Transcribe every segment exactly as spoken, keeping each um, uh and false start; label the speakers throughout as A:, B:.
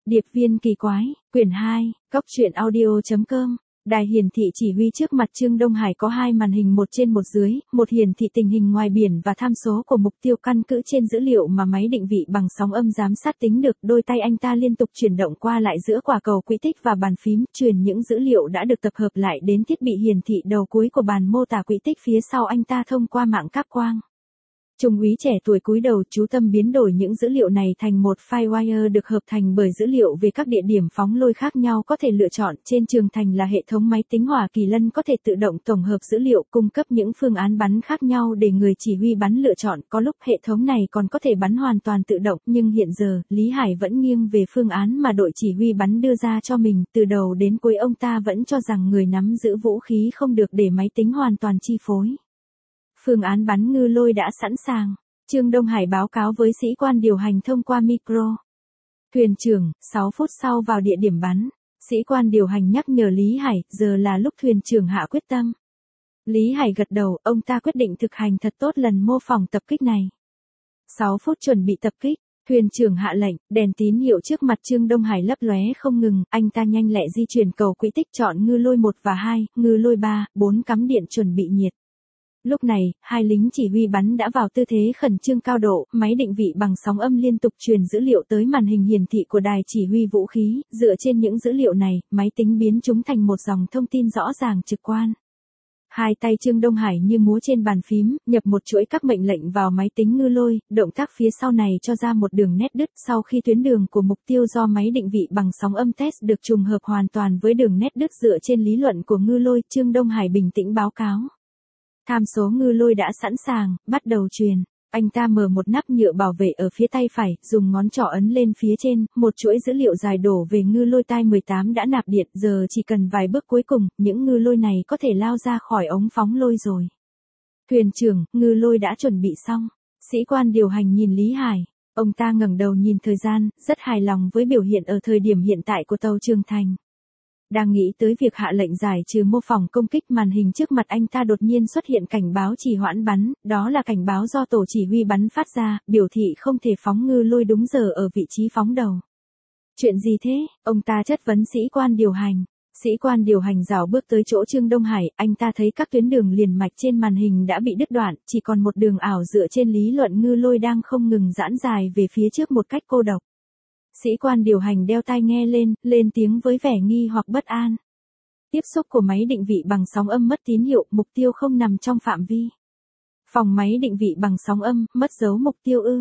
A: Điệp viên kỳ quái, quyển hai, Cóc truyện audio chấm com. Đài hiển thị chỉ huy trước mặt Trương Đông Hải có hai màn hình một trên một dưới, một hiển thị tình hình ngoài biển và tham số của mục tiêu căn cứ trên dữ liệu mà máy định vị bằng sóng âm giám sát tính được. Đôi tay anh ta liên tục chuyển động qua lại giữa quả cầu quỹ tích và bàn phím, truyền những dữ liệu đã được tập hợp lại đến thiết bị hiển thị đầu cuối của bàn mô tả quỹ tích phía sau anh ta thông qua mạng cáp quang. Trung úy trẻ tuổi cúi đầu chú tâm biến đổi những dữ liệu này thành một file wire được hợp thành bởi dữ liệu về các địa điểm phóng lôi khác nhau có thể lựa chọn. Trên trường thành là hệ thống máy tính hỏa kỳ lân có thể tự động tổng hợp dữ liệu, cung cấp những phương án bắn khác nhau để người chỉ huy bắn lựa chọn. Có lúc hệ thống này còn có thể bắn hoàn toàn tự động, nhưng hiện giờ, Lý Hải vẫn nghiêng về phương án mà đội chỉ huy bắn đưa ra cho mình. Từ đầu đến cuối ông ta vẫn cho rằng người nắm giữ vũ khí không được để máy tính hoàn toàn chi phối. Phương án bắn ngư lôi đã sẵn sàng. Trương Đông Hải báo cáo với sĩ quan điều hành thông qua micro. Thuyền trưởng, sáu phút sau vào địa điểm bắn. Sĩ quan điều hành nhắc nhở Lý Hải, giờ là lúc thuyền trưởng hạ quyết tâm. Lý Hải gật đầu, ông ta quyết định thực hành thật tốt lần mô phỏng tập kích này. sáu phút chuẩn bị tập kích. Thuyền trưởng hạ lệnh, đèn tín hiệu trước mặt Trương Đông Hải lấp lóe không ngừng, anh ta nhanh lẹ di chuyển cầu quỹ tích chọn ngư lôi một và hai, ngư lôi ba, bốn cắm điện chuẩn bị nhiệt. Lúc này, hai lính chỉ huy bắn đã vào tư thế khẩn trương cao độ, máy định vị bằng sóng âm liên tục truyền dữ liệu tới màn hình hiển thị của đài chỉ huy vũ khí, dựa trên những dữ liệu này, máy tính biến chúng thành một dòng thông tin rõ ràng trực quan. Hai tay Trương Đông Hải như múa trên bàn phím, nhập một chuỗi các mệnh lệnh vào máy tính ngư lôi, động tác phía sau này cho ra một đường nét đứt. Sau khi tuyến đường của mục tiêu do máy định vị bằng sóng âm test được trùng hợp hoàn toàn với đường nét đứt dựa trên lý luận của ngư lôi, Trương Đông Hải bình tĩnh báo cáo. Tham số ngư lôi đã sẵn sàng, bắt đầu truyền. Anh ta mở một nắp nhựa bảo vệ ở phía tay phải, dùng ngón trỏ ấn lên phía trên, một chuỗi dữ liệu dài đổ về ngư lôi tai mười tám đã nạp điện, giờ chỉ cần vài bước cuối cùng, những ngư lôi này có thể lao ra khỏi ống phóng lôi rồi. Thuyền trưởng, ngư lôi đã chuẩn bị xong. Sĩ quan điều hành nhìn Lý Hải. Ông ta ngẩng đầu nhìn thời gian, rất hài lòng với biểu hiện ở thời điểm hiện tại của tàu Trường Thành. Đang nghĩ tới việc hạ lệnh giải trừ mô phỏng công kích, màn hình trước mặt anh ta đột nhiên xuất hiện cảnh báo trì hoãn bắn, đó là cảnh báo do tổ chỉ huy bắn phát ra, biểu thị không thể phóng ngư lôi đúng giờ ở vị trí phóng đầu. Chuyện gì thế? Ông ta chất vấn sĩ quan điều hành. Sĩ quan điều hành rảo bước tới chỗ Trương Đông Hải, anh ta thấy các tuyến đường liền mạch trên màn hình đã bị đứt đoạn, chỉ còn một đường ảo dựa trên lý luận ngư lôi đang không ngừng giãn dài về phía trước một cách cô độc. Sĩ quan điều hành đeo tai nghe lên, lên tiếng với vẻ nghi hoặc bất an. Tiếp xúc của máy định vị bằng sóng âm mất tín hiệu, mục tiêu không nằm trong phạm vi. Phòng máy định vị bằng sóng âm, mất dấu mục tiêu ư.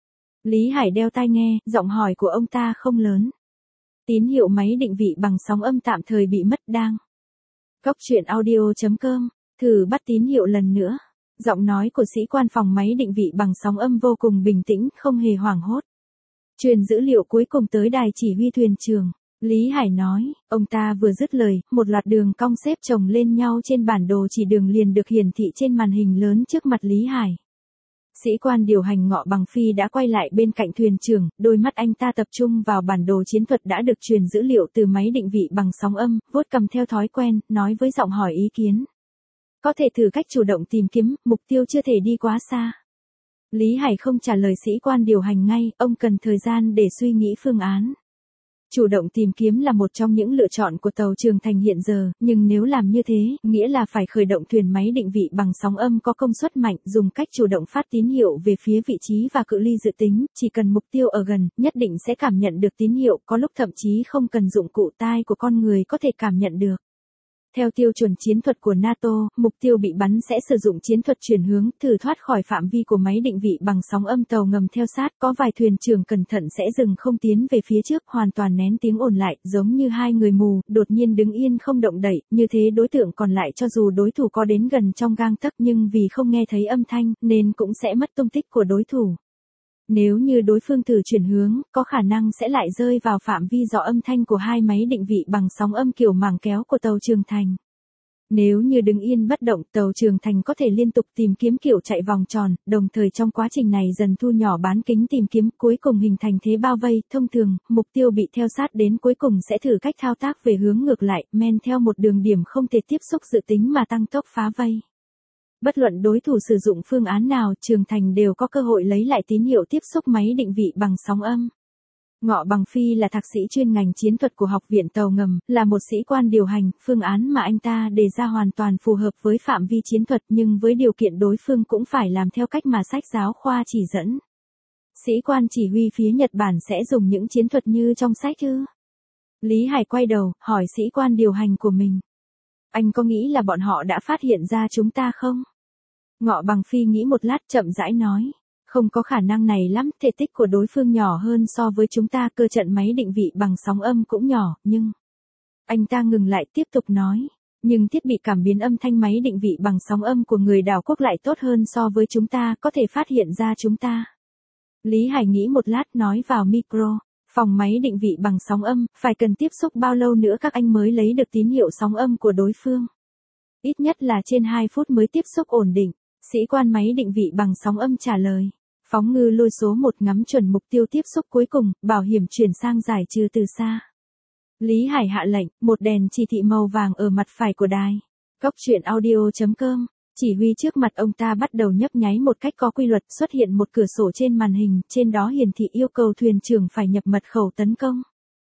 A: Lý Hải đeo tai nghe, giọng hỏi của ông ta không lớn. Tín hiệu máy định vị bằng sóng âm tạm thời bị mất đang. Cóc truyện audio chấm com, thử bắt tín hiệu lần nữa. Giọng nói của sĩ quan phòng máy định vị bằng sóng âm vô cùng bình tĩnh, không hề hoảng hốt. Truyền dữ liệu cuối cùng tới đài chỉ huy thuyền trưởng. Lý Hải nói, ông ta vừa dứt lời, một loạt đường cong xếp chồng lên nhau trên bản đồ chỉ đường liền được hiển thị trên màn hình lớn trước mặt Lý Hải. Sĩ quan điều hành Ngọ Bằng Phi đã quay lại bên cạnh thuyền trưởng, đôi mắt anh ta tập trung vào bản đồ chiến thuật đã được truyền dữ liệu từ máy định vị bằng sóng âm, vuốt cầm theo thói quen, nói với giọng hỏi ý kiến. Có thể thử cách chủ động tìm kiếm, mục tiêu chưa thể đi quá xa. Lý Hải không trả lời sĩ quan điều hành ngay, ông cần thời gian để suy nghĩ phương án. Chủ động tìm kiếm là một trong những lựa chọn của tàu Trường Thành hiện giờ, nhưng nếu làm như thế, nghĩa là phải khởi động thuyền máy định vị bằng sóng âm có công suất mạnh, dùng cách chủ động phát tín hiệu về phía vị trí và cự ly dự tính, chỉ cần mục tiêu ở gần, nhất định sẽ cảm nhận được tín hiệu, có lúc thậm chí không cần dụng cụ tai của con người có thể cảm nhận được. Theo tiêu chuẩn chiến thuật của NATO, mục tiêu bị bắn sẽ sử dụng chiến thuật chuyển hướng, thử thoát khỏi phạm vi của máy định vị bằng sóng âm. Tàu ngầm theo sát, có vài thuyền trưởng cẩn thận sẽ dừng không tiến về phía trước, hoàn toàn nén tiếng ồn lại, giống như hai người mù, đột nhiên đứng yên không động đậy, như thế đối tượng còn lại cho dù đối thủ có đến gần trong gang tấc nhưng vì không nghe thấy âm thanh, nên cũng sẽ mất tung tích của đối thủ. Nếu như đối phương thử chuyển hướng, có khả năng sẽ lại rơi vào phạm vi do âm thanh của hai máy định vị bằng sóng âm kiểu màng kéo của tàu Trường Thành. Nếu như đứng yên bất động, tàu Trường Thành có thể liên tục tìm kiếm kiểu chạy vòng tròn, đồng thời trong quá trình này dần thu nhỏ bán kính tìm kiếm, cuối cùng hình thành thế bao vây. Thông thường, mục tiêu bị theo sát đến cuối cùng sẽ thử cách thao tác về hướng ngược lại, men theo một đường điểm không thể tiếp xúc dự tính mà tăng tốc phá vây. Bất luận đối thủ sử dụng phương án nào, Trường Thành đều có cơ hội lấy lại tín hiệu tiếp xúc máy định vị bằng sóng âm. Ngọ Bằng Phi là thạc sĩ chuyên ngành chiến thuật của Học viện Tàu ngầm, là một sĩ quan điều hành, phương án mà anh ta đề ra hoàn toàn phù hợp với phạm vi chiến thuật nhưng với điều kiện đối phương cũng phải làm theo cách mà sách giáo khoa chỉ dẫn. Sĩ quan chỉ huy phía Nhật Bản sẽ dùng những chiến thuật như trong sách ư? Lý Hải quay đầu, hỏi sĩ quan điều hành của mình. Anh có nghĩ là bọn họ đã phát hiện ra chúng ta không? Ngọ Bằng Phi nghĩ một lát chậm rãi nói. Không có khả năng này lắm, thể tích của đối phương nhỏ hơn so với chúng ta, cơ trận máy định vị bằng sóng âm cũng nhỏ, nhưng... Anh ta ngừng lại tiếp tục nói. Nhưng thiết bị cảm biến âm thanh máy định vị bằng sóng âm của người đảo quốc lại tốt hơn so với chúng ta, có thể phát hiện ra chúng ta. Lý Hải nghĩ một lát nói vào micro. Phòng máy định vị bằng sóng âm, phải cần tiếp xúc bao lâu nữa các anh mới lấy được tín hiệu sóng âm của đối phương? Ít nhất là trên hai phút mới tiếp xúc ổn định. Sĩ quan máy định vị bằng sóng âm trả lời. Phóng ngư lôi số một ngắm chuẩn mục tiêu tiếp xúc cuối cùng, bảo hiểm chuyển sang giải trừ từ xa. Lý Hải hạ lệnh, một đèn chỉ thị màu vàng ở mặt phải của đài. Cóc truyện audio chấm com. Chỉ huy trước mặt ông ta bắt đầu nhấp nháy một cách có quy luật, xuất hiện một cửa sổ trên màn hình, trên đó hiển thị yêu cầu thuyền trưởng phải nhập mật khẩu tấn công.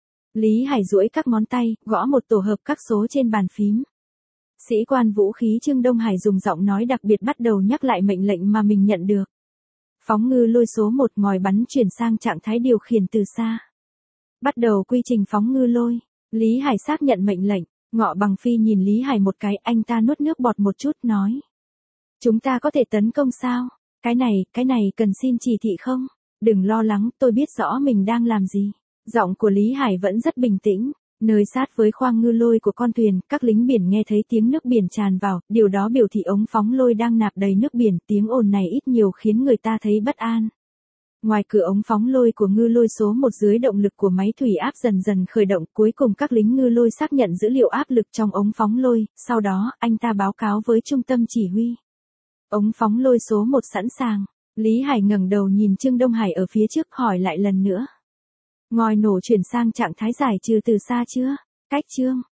A: Lý Hải duỗi các ngón tay, gõ một tổ hợp các số trên bàn phím. Sĩ quan vũ khí Trương Đông Hải dùng giọng nói đặc biệt bắt đầu nhắc lại mệnh lệnh mà mình nhận được. Phóng ngư lôi số một ngòi bắn chuyển sang trạng thái điều khiển từ xa. Bắt đầu quy trình phóng ngư lôi. Lý Hải xác nhận mệnh lệnh. Ngọ Bằng Phi nhìn Lý Hải một cái, anh ta nuốt nước bọt một chút nói. Chúng ta có thể tấn công sao? Cái này, cái này cần xin chỉ thị không? Đừng lo lắng, tôi biết rõ mình đang làm gì. Giọng của Lý Hải vẫn rất bình tĩnh. Nơi sát với khoang ngư lôi của con thuyền, các lính biển nghe thấy tiếng nước biển tràn vào, điều đó biểu thị ống phóng lôi đang nạp đầy nước biển, tiếng ồn này ít nhiều khiến người ta thấy bất an. Ngoài cửa ống phóng lôi của ngư lôi số một dưới động lực của máy thủy áp dần dần khởi động, cuối cùng các lính ngư lôi xác nhận dữ liệu áp lực trong ống phóng lôi, sau đó, anh ta báo cáo với trung tâm chỉ huy. Ống phóng lôi số một sẵn sàng. Lý Hải ngẩng đầu nhìn Trương Đông Hải ở phía trước hỏi lại lần nữa. Ngòi nổ chuyển sang trạng thái giải trừ từ xa chưa? Cách Trương.